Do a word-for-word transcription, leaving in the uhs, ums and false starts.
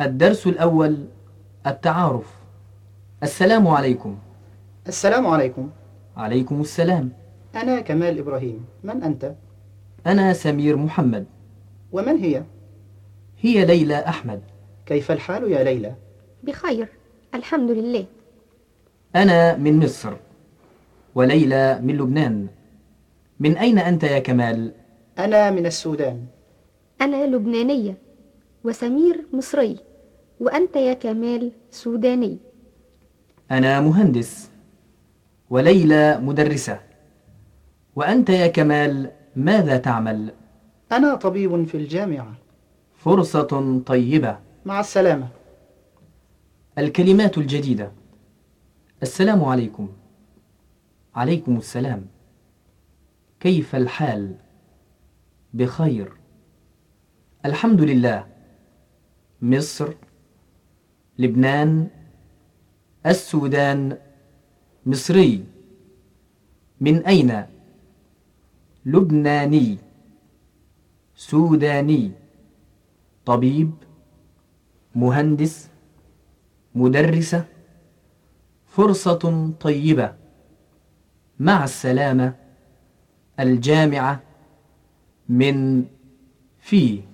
الدرس الأول: التعارف. السلام عليكم. السلام عليكم. عليكم السلام. أنا كمال إبراهيم. من أنت؟ أنا سمير محمد. ومن هي؟ هي ليلى أحمد. كيف الحال يا ليلى؟ بخير، الحمد لله. أنا من مصر، وليلى من لبنان. من أين أنت يا كمال؟ أنا من السودان. أنا لبنانية، وسمير مصري، وأنت يا كمال سوداني. أنا مهندس، وليلى مدرسة. وأنت يا كمال ماذا تعمل؟ أنا طبيب في الجامعة. فرصة طيبة. مع السلامة. الكلمات الجديدة: السلام عليكم. عليكم السلام. كيف الحال؟ بخير. الحمد لله. مصر، لبنان، السودان، مصري. من أين؟ لبناني، سوداني. طبيب، مهندس، مدرسة. فرصة طيبة. مع السلامة. الجامعة. من في